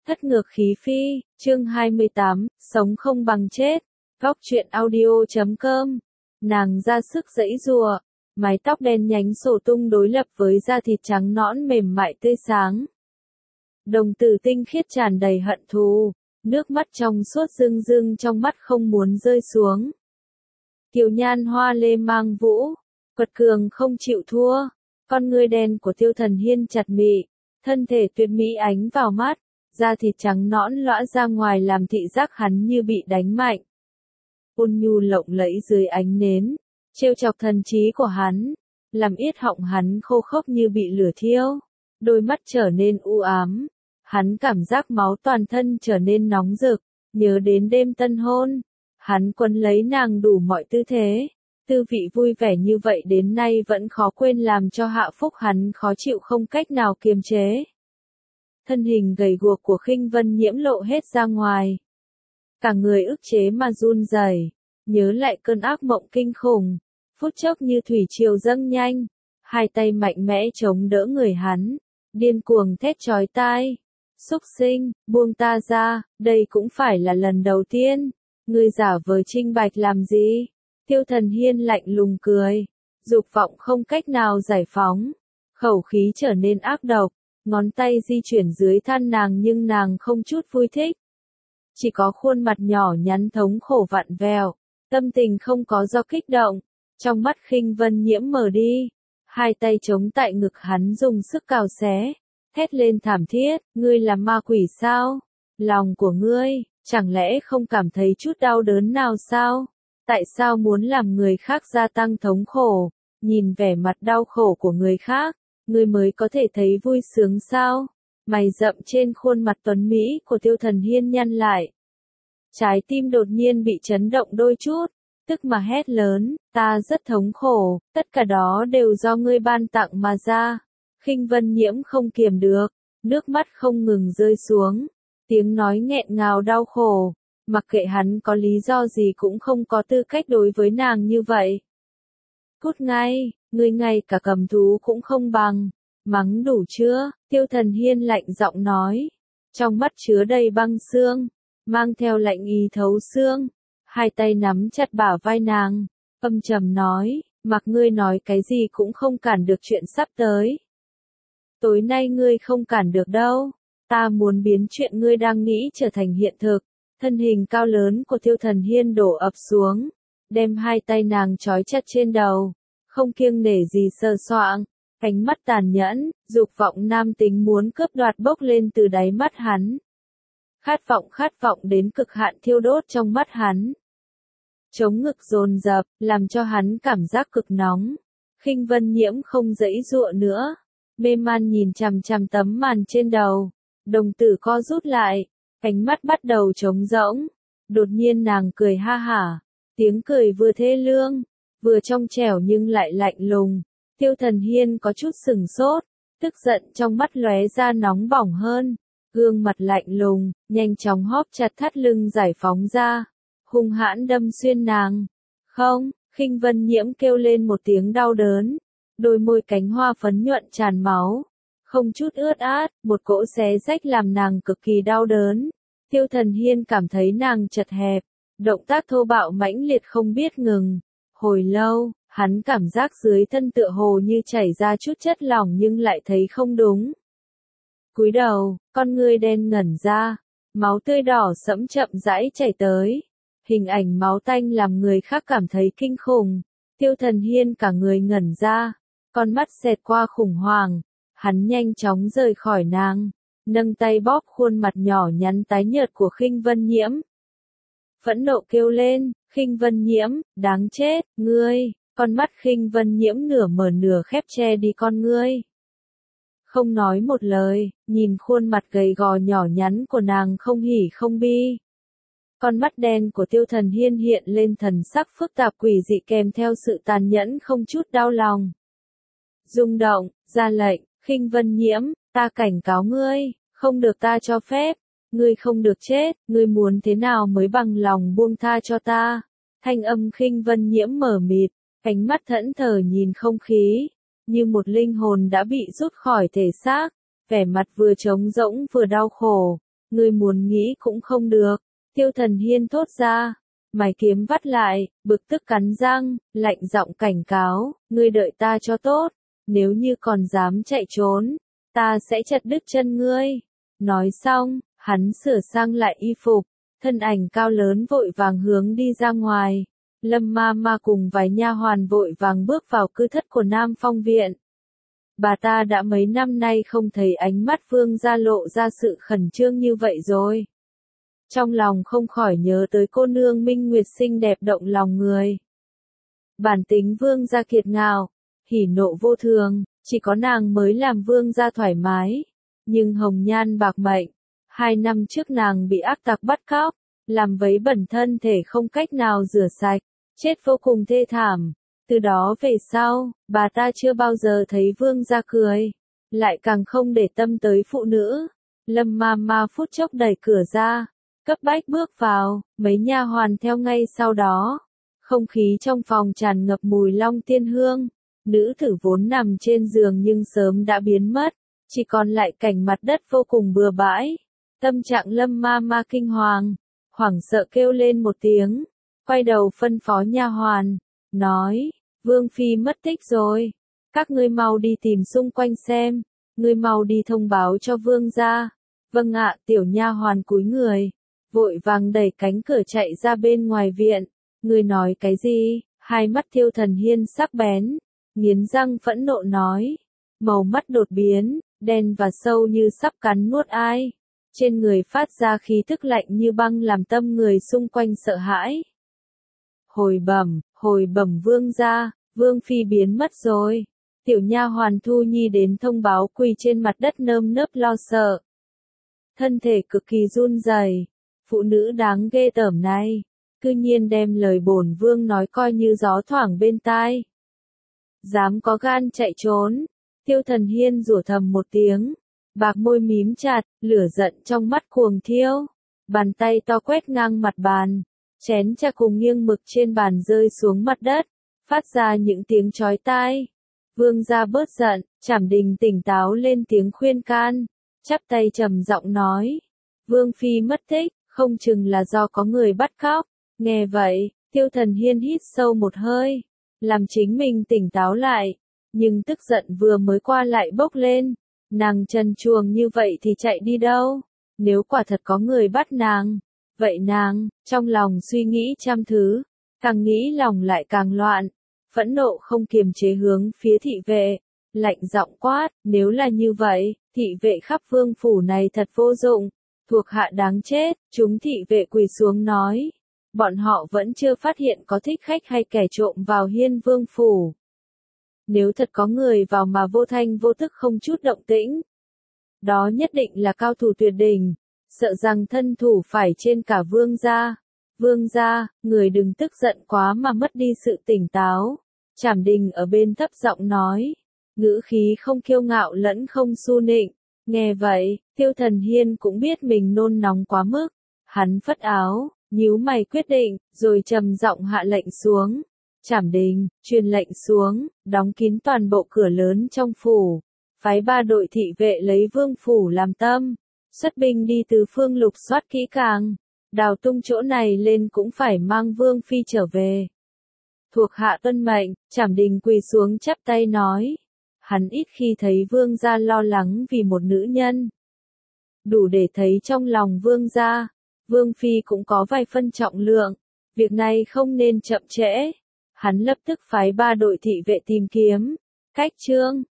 Thất ngược khí phi, chương 28, sống không bằng chết. Góc truyện audio.com. Nàng ra sức giãy giụa, mái tóc đen nhánh xổ tung đối lập với da thịt trắng nõn mềm mại tươi sáng. Đồng tử tinh khiết tràn đầy hận thù, nước mắt trong suốt rưng rưng trong mắt không muốn rơi xuống. Kiều nhan hoa lê mang vũ, quật cường không chịu thua, con ngươi đen của Tiêu Thần Hiên chặt mị, thân thể tuyệt mỹ ánh vào mắt, da thịt trắng nõn lõa ra ngoài làm thị giác hắn như bị đánh mạnh. Ôn nhu lộng lẫy dưới ánh nến, trêu chọc thần trí của hắn, làm yết họng hắn khô khốc như bị lửa thiêu, đôi mắt trở nên u ám, hắn cảm giác máu toàn thân trở nên nóng rực, nhớ đến đêm tân hôn, hắn quấn lấy nàng đủ mọi tư thế, tư vị vui vẻ như vậy đến nay vẫn khó quên làm cho Hạ Phúc hắn khó chịu không cách nào kiềm chế. Thân hình gầy guộc của Khinh Vân Nhiễm lộ hết ra ngoài. Cả người ức chế mà run rẩy, nhớ lại cơn ác mộng kinh khủng, phút chốc như thủy triều dâng nhanh, hai tay mạnh mẽ chống đỡ người hắn, điên cuồng thét chói tai. Xúc sinh, buông ta ra, đây cũng phải là lần đầu tiên, ngươi giả vờ trinh bạch làm gì? Tiêu Thần Hiên lạnh lùng cười, dục vọng không cách nào giải phóng, khẩu khí trở nên ác độc. Ngón tay di chuyển dưới thân nàng nhưng nàng không chút vui thích. Chỉ có khuôn mặt nhỏ nhắn thống khổ vặn vẹo, tâm tình không có do kích động. Trong mắt Khinh Vân Nhiễm mở đi, hai tay chống tại ngực hắn dùng sức cào xé, thét lên thảm thiết, ngươi là ma quỷ sao? Lòng của ngươi, chẳng lẽ không cảm thấy chút đau đớn nào sao? Tại sao muốn làm người khác gia tăng thống khổ? Nhìn vẻ mặt đau khổ của người khác, ngươi mới có thể thấy vui sướng sao? Mày rậm trên khuôn mặt tuấn mỹ của Tiêu Thần Hiên nhăn lại. Trái tim đột nhiên bị chấn động đôi chút, tức mà hét lớn, ta rất thống khổ, tất cả đó đều do ngươi ban tặng mà ra. Khinh Vân Nhiễm không kiềm được, nước mắt không ngừng rơi xuống, tiếng nói nghẹn ngào đau khổ, mặc kệ hắn có lý do gì cũng không có tư cách đối với nàng như vậy. Cút ngay, ngươi ngay cả cầm thú cũng không bằng, mắng đủ chưa? Tiêu Thần Hiên lạnh giọng nói, trong mắt chứa đầy băng xương, mang theo lạnh ý thấu xương, hai tay nắm chặt bả vai nàng, âm trầm nói, mặc ngươi nói cái gì cũng không cản được chuyện sắp tới. Tối nay ngươi không cản được đâu, ta muốn biến chuyện ngươi đang nghĩ trở thành hiện thực. Thân hình cao lớn của Tiêu Thần Hiên đổ ập xuống, đem hai tay nàng trói chặt trên đầu, không kiêng nể gì sờ soạng, ánh mắt tàn nhẫn, dục vọng nam tính muốn cướp đoạt bốc lên từ đáy mắt hắn. Khát vọng đến cực hạn thiêu đốt trong mắt hắn. Chống ngực dồn dập, làm cho hắn cảm giác cực nóng. Khinh Vân Nhiễm không giãy giụa nữa, mê man nhìn chằm chằm tấm màn trên đầu, đồng tử co rút lại, ánh mắt bắt đầu trống rỗng. Đột nhiên nàng cười ha hả, tiếng cười vừa thê lương, vừa trong trẻo nhưng lại lạnh lùng. Tiêu Thần Hiên có chút sừng sốt, tức giận trong mắt lóe ra nóng bỏng hơn, gương mặt lạnh lùng, nhanh chóng hóp chặt thắt lưng giải phóng ra, hung hãn đâm xuyên nàng. Không, Khinh Vân Nhiễm kêu lên một tiếng đau đớn, đôi môi cánh hoa phấn nhuận tràn máu, không chút ướt át, một cỗ xé rách làm nàng cực kỳ đau đớn. Tiêu Thần Hiên cảm thấy nàng chật hẹp, động tác thô bạo mãnh liệt không biết ngừng. Hồi lâu, hắn cảm giác dưới thân tựa hồ như chảy ra chút chất lỏng nhưng lại thấy không đúng. Cúi đầu, con ngươi đen ngẩn ra, máu tươi đỏ sẫm chậm rãi chảy tới. Hình ảnh máu tanh làm người khác cảm thấy kinh khủng. Tiêu Thần Hiên cả người ngẩn ra, con mắt xẹt qua khủng hoảng, hắn nhanh chóng rời khỏi nàng, nâng tay bóp khuôn mặt nhỏ nhắn tái nhợt của Khinh Vân Nhiễm. Phẫn nộ kêu lên, Khinh Vân Nhiễm, đáng chết, ngươi, con mắt Khinh Vân Nhiễm nửa mở nửa khép che đi con ngươi. Không nói một lời, nhìn khuôn mặt gầy gò nhỏ nhắn của nàng không hỉ không bi. Con mắt đen của Tiêu Thần Hiên hiện lên thần sắc phức tạp quỷ dị kèm theo sự tàn nhẫn không chút đau lòng. Rung động, ra lệnh, Khinh Vân Nhiễm, ta cảnh cáo ngươi, không được ta cho phép, ngươi không được chết, ngươi muốn thế nào mới bằng lòng buông tha cho ta. Thanh âm Khinh Vân Nhiễm mờ mịt, ánh mắt thẫn thờ nhìn không khí, như một linh hồn đã bị rút khỏi thể xác, vẻ mặt vừa trống rỗng vừa đau khổ. ngươi muốn nghĩ cũng không được. Tiêu Thần Hiên thốt ra, mày kiếm vắt lại, bực tức cắn răng, lạnh giọng cảnh cáo, ngươi đợi ta cho tốt, nếu như còn dám chạy trốn, ta sẽ chặt đứt chân ngươi. Nói xong, hắn sửa sang lại y phục, thân ảnh cao lớn vội vàng hướng đi ra ngoài. Lâm Ma Ma cùng vài nha hoàn vội vàng bước vào cư thất của Nam Phong viện. Bà ta đã mấy năm nay không thấy ánh mắt Vương gia lộ ra sự khẩn trương như vậy rồi. Trong lòng không khỏi nhớ tới cô nương Minh Nguyệt xinh đẹp động lòng người. Bản tính Vương gia kiệt ngạo, hỉ nộ vô thường, chỉ có nàng mới làm Vương gia thoải mái. Nhưng hồng nhan bạc mệnh, 2 năm trước nàng bị ác tặc bắt cóc, làm vấy bẩn thân thể không cách nào rửa sạch, chết vô cùng thê thảm. Từ đó về sau, bà ta chưa bao giờ thấy Vương gia cười, lại càng không để tâm tới phụ nữ. Lâm Ma Ma phút chốc đẩy cửa ra, cấp bách bước vào, mấy nha hoàn theo ngay sau đó. Không khí trong phòng tràn ngập mùi long tiên hương, nữ tử vốn nằm trên giường nhưng sớm đã biến mất, chỉ còn lại cảnh mặt đất vô cùng bừa bãi. Tâm trạng Lâm Ma Ma kinh hoàng, hoảng sợ kêu lên một tiếng, quay đầu phân phó nha hoàn, nói, Vương phi mất tích rồi, các ngươi mau đi tìm xung quanh xem, ngươi mau đi thông báo cho Vương gia. Vâng ạ, tiểu nha hoàn cúi người, vội vàng đẩy cánh cửa chạy ra bên ngoài viện. Ngươi nói cái gì? Hai mắt Tiêu Thần Hiên sắc bén, nghiến răng phẫn nộ nói, màu mắt đột biến, đen và sâu như sắp cắn nuốt ai. Trên người phát ra khí tức lạnh như băng làm tâm người xung quanh sợ hãi. Hồi bẩm Vương gia, Vương phi biến mất rồi. Tiểu nha hoàn Thu Nhi đến thông báo quỳ trên mặt đất nơm nớp lo sợ. Thân thể cực kỳ run rẩy, phụ nữ đáng ghê tởm này, cư nhiên đem lời bổn vương nói coi như gió thoảng bên tai. Dám có gan chạy trốn, Tiêu Thần Hiên rủa thầm một tiếng, bạc môi mím chặt, lửa giận trong mắt cuồng thiêu, bàn tay to quét ngang mặt bàn, chén trà cùng nghiêng mực trên bàn rơi xuống mặt đất, phát ra những tiếng chói tai. Vương gia bớt giận, Trảm Đình tỉnh táo lên tiếng khuyên can, chắp tay trầm giọng nói, Vương phi mất tích, không chừng là do có người bắt cóc. Nghe vậy, Tiêu Thần Hiên hít sâu một hơi, làm chính mình tỉnh táo lại, nhưng tức giận vừa mới qua lại bốc lên, nàng trần truồng như vậy thì chạy đi đâu? Nếu quả thật có người bắt nàng, vậy nàng, trong lòng suy nghĩ trăm thứ, càng nghĩ lòng lại càng loạn, phẫn nộ không kiềm chế hướng phía thị vệ, lạnh giọng quát, nếu là như vậy, thị vệ khắp vương phủ này thật vô dụng, thuộc hạ đáng chết. Chúng thị vệ quỳ xuống nói, bọn họ vẫn chưa phát hiện có thích khách hay kẻ trộm vào Hiên Vương phủ. Nếu thật có người vào mà vô thanh vô tức không chút động tĩnh, đó nhất định là cao thủ tuyệt đỉnh, sợ rằng thân thủ phải trên cả Vương gia. Vương gia, người đừng tức giận quá mà mất đi sự tỉnh táo. Trảm Đình ở bên thấp giọng nói, ngữ khí không kiêu ngạo lẫn không su nịnh. Nghe vậy, Tiêu Thần Hiên cũng biết mình nôn nóng quá mức, hắn phất áo, nhíu mày quyết định, rồi trầm giọng hạ lệnh xuống. Trảm Đình, truyền lệnh xuống, đóng kín toàn bộ cửa lớn trong phủ, phái 3 đội thị vệ lấy vương phủ làm tâm, xuất binh đi tứ phương lục soát kỹ càng, đào tung chỗ này lên cũng phải mang vương phi trở về. Thuộc hạ tuân mệnh. Trảm Đình quỳ xuống chắp tay nói, hắn ít khi thấy vương gia lo lắng vì một nữ nhân. Đủ để thấy trong lòng vương gia, vương phi cũng có vài phân trọng lượng, việc này không nên chậm trễ. Hắn lập tức phái 3 đội thị vệ tìm kiếm, cách Trương,